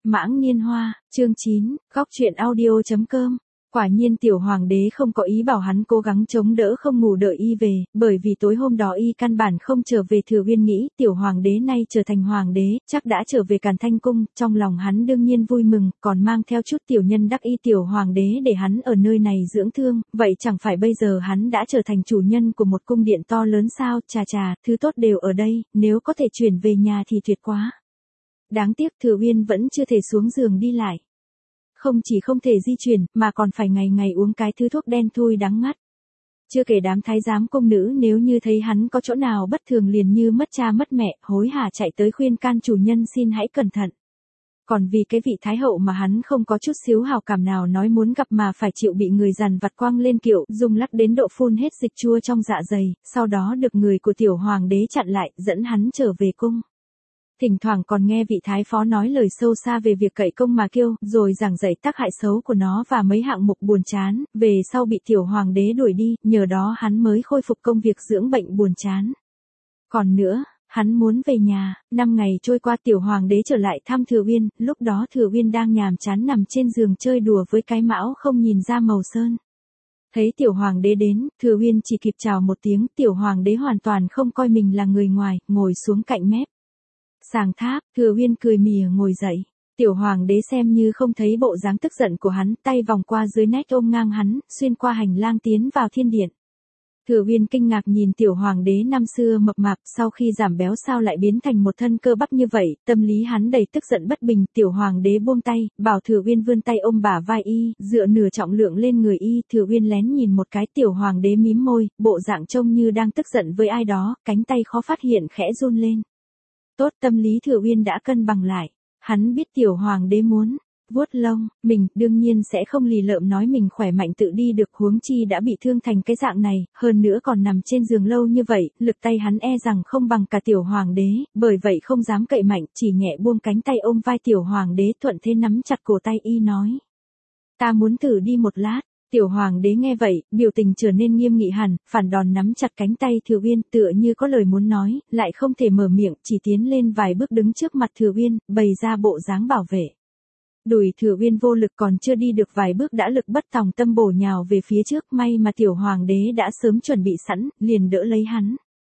Mãng Niên Hoa, chương 9, góc truyện audio.com. Quả nhiên tiểu hoàng đế không có ý bảo hắn cố gắng chống đỡ không ngủ đợi y về, bởi vì tối hôm đó y căn bản không trở về. Thừa Uyên nghĩ tiểu hoàng đế nay trở thành hoàng đế, chắc đã trở về Càn Thanh cung, trong lòng hắn đương nhiên vui mừng, còn mang theo chút tiểu nhân đắc y tiểu hoàng đế để hắn ở nơi này dưỡng thương, vậy chẳng phải bây giờ hắn đã trở thành chủ nhân của một cung điện to lớn sao? Chà chà, thứ tốt đều ở đây, nếu có thể chuyển về nhà thì tuyệt quá. Đáng tiếc Thừa Uyên vẫn chưa thể xuống giường đi lại. Không chỉ không thể di chuyển, mà còn phải ngày ngày uống cái thứ thuốc đen thui đắng ngắt. Chưa kể đám thái giám cung nữ nếu như thấy hắn có chỗ nào bất thường liền như mất cha mất mẹ, hối hả chạy tới khuyên can chủ nhân xin hãy cẩn thận. Còn vì cái vị thái hậu mà hắn không có chút xíu hào cảm nào nói muốn gặp mà phải chịu bị người dằn vặt quăng lên kiệu, dùng lắc đến độ phun hết dịch chua trong dạ dày, sau đó được người của tiểu hoàng đế chặn lại, dẫn hắn trở về cung. Thỉnh thoảng còn nghe vị thái phó nói lời sâu xa về việc cậy công mà kiêu, rồi giảng dạy tác hại xấu của nó và mấy hạng mục buồn chán, về sau bị tiểu hoàng đế đuổi đi, nhờ đó hắn mới khôi phục công việc dưỡng bệnh buồn chán. Còn nữa, hắn muốn về nhà. 5 ngày trôi qua tiểu hoàng đế trở lại thăm Thừa Uyên, lúc đó Thừa Uyên đang nhàm chán nằm trên giường chơi đùa với cái mão không nhìn ra màu sơn. Thấy tiểu hoàng đế đến, Thừa Uyên chỉ kịp chào một tiếng, tiểu hoàng đế hoàn toàn không coi mình là người ngoài, ngồi xuống cạnh mép sàng tháp. Thừa Uyên cười mỉa ngồi dậy. Tiểu hoàng đế xem như không thấy bộ dáng tức giận của hắn, tay vòng qua dưới nách ôm ngang hắn, xuyên qua hành lang tiến vào thiên điện. Thừa Uyên kinh ngạc nhìn tiểu hoàng đế năm xưa mập mạp, sau khi giảm béo sao lại biến thành một thân cơ bắp như vậy, tâm lý hắn đầy tức giận bất bình. Tiểu hoàng đế buông tay, bảo Thừa Uyên vươn tay ôm bả vai y, dựa nửa trọng lượng lên người y. Thừa Uyên lén nhìn một cái, tiểu hoàng đế mím môi, bộ dạng trông như đang tức giận với ai đó, cánh tay khó phát hiện khẽ run lên. Tốt, tâm lý Thừa Uyên đã cân bằng lại. Hắn biết tiểu hoàng đế muốn vuốt lông mình, đương nhiên sẽ không lì lợm nói mình khỏe mạnh tự đi được, huống chi đã bị thương thành cái dạng này, hơn nữa còn nằm trên giường lâu như vậy, lực tay hắn e rằng không bằng cả tiểu hoàng đế, bởi vậy không dám cậy mạnh, chỉ nhẹ buông cánh tay ôm vai tiểu hoàng đế, thuận thế nắm chặt cổ tay y nói: "Ta muốn thử đi một lát." Tiểu hoàng đế nghe vậy, biểu tình trở nên nghiêm nghị hẳn, phản đòn nắm chặt cánh tay Thừa Uyên, tựa như có lời muốn nói, lại không thể mở miệng, chỉ tiến lên vài bước đứng trước mặt Thừa Uyên, bày ra bộ dáng bảo vệ. Đùi Thừa Uyên vô lực, còn chưa đi được vài bước đã lực bất tòng tâm bổ nhào về phía trước, may mà tiểu hoàng đế đã sớm chuẩn bị sẵn, liền đỡ lấy hắn.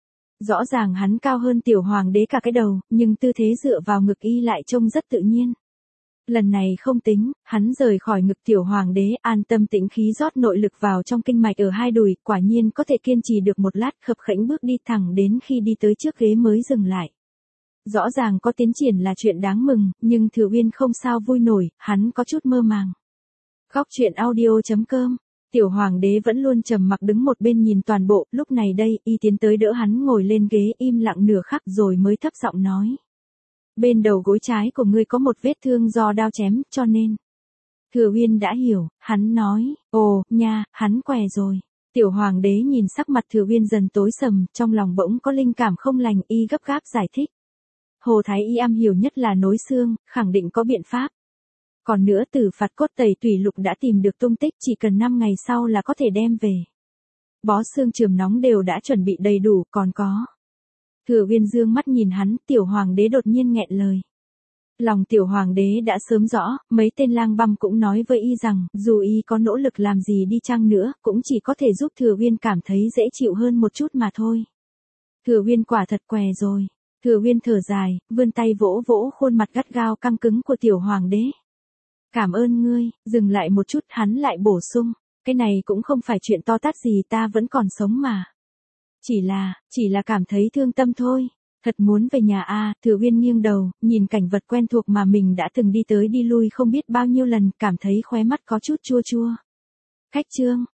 Rõ ràng hắn cao hơn tiểu hoàng đế cả cái đầu, nhưng tư thế dựa vào ngực y lại trông rất tự nhiên. Lần này không tính, hắn rời khỏi ngực tiểu hoàng đế, an tâm tĩnh khí rót nội lực vào trong kinh mạch ở hai đùi, quả nhiên có thể kiên trì được một lát, khập khẽnh bước đi thẳng đến khi đi tới trước ghế mới dừng lại. Rõ ràng có tiến triển là chuyện đáng mừng, nhưng Thừa Uyên không sao vui nổi, hắn có chút mơ màng. Góc truyện audio.com. Tiểu hoàng đế vẫn luôn trầm mặc đứng một bên nhìn toàn bộ, lúc này đây, y tiến tới đỡ hắn ngồi lên ghế, im lặng nửa khắc rồi mới thấp giọng nói: "Bên đầu gối trái của ngươi có một vết thương do đao chém, cho nên." Thừa Uyên đã hiểu, hắn nói: "Ồ, nha, hắn què rồi." Tiểu hoàng đế nhìn sắc mặt Thừa Uyên dần tối sầm, trong lòng bỗng có linh cảm không lành, y gấp gáp giải thích: "Hồ thái y am hiểu nhất là nối xương, khẳng định có biện pháp. Còn nữa Tử Phạt Cốt Tẩy Tủy Lục đã tìm được tung tích, chỉ cần 5 ngày sau là có thể đem về. Bó xương chườm nóng đều đã chuẩn bị đầy đủ, còn có." Thừa Uyên dương mắt nhìn hắn, tiểu hoàng đế đột nhiên nghẹn lời. Lòng tiểu hoàng đế đã sớm rõ, mấy tên lang băm cũng nói với y rằng, dù y có nỗ lực làm gì đi chăng nữa, cũng chỉ có thể giúp Thừa Uyên cảm thấy dễ chịu hơn một chút mà thôi. Thừa Uyên quả thật què rồi. Thừa Uyên thở dài, vươn tay vỗ vỗ khuôn mặt gắt gao căng cứng của tiểu hoàng đế. "Cảm ơn ngươi." Dừng lại một chút, hắn lại bổ sung: "Cái này cũng không phải chuyện to tát gì, ta vẫn còn sống mà. Chỉ là cảm thấy thương tâm thôi." "Thật muốn về nhà à?" Thừa Uyên nghiêng đầu, nhìn cảnh vật quen thuộc mà mình đã từng đi tới đi lui không biết bao nhiêu lần, cảm thấy khóe mắt có chút chua chua. Cách chương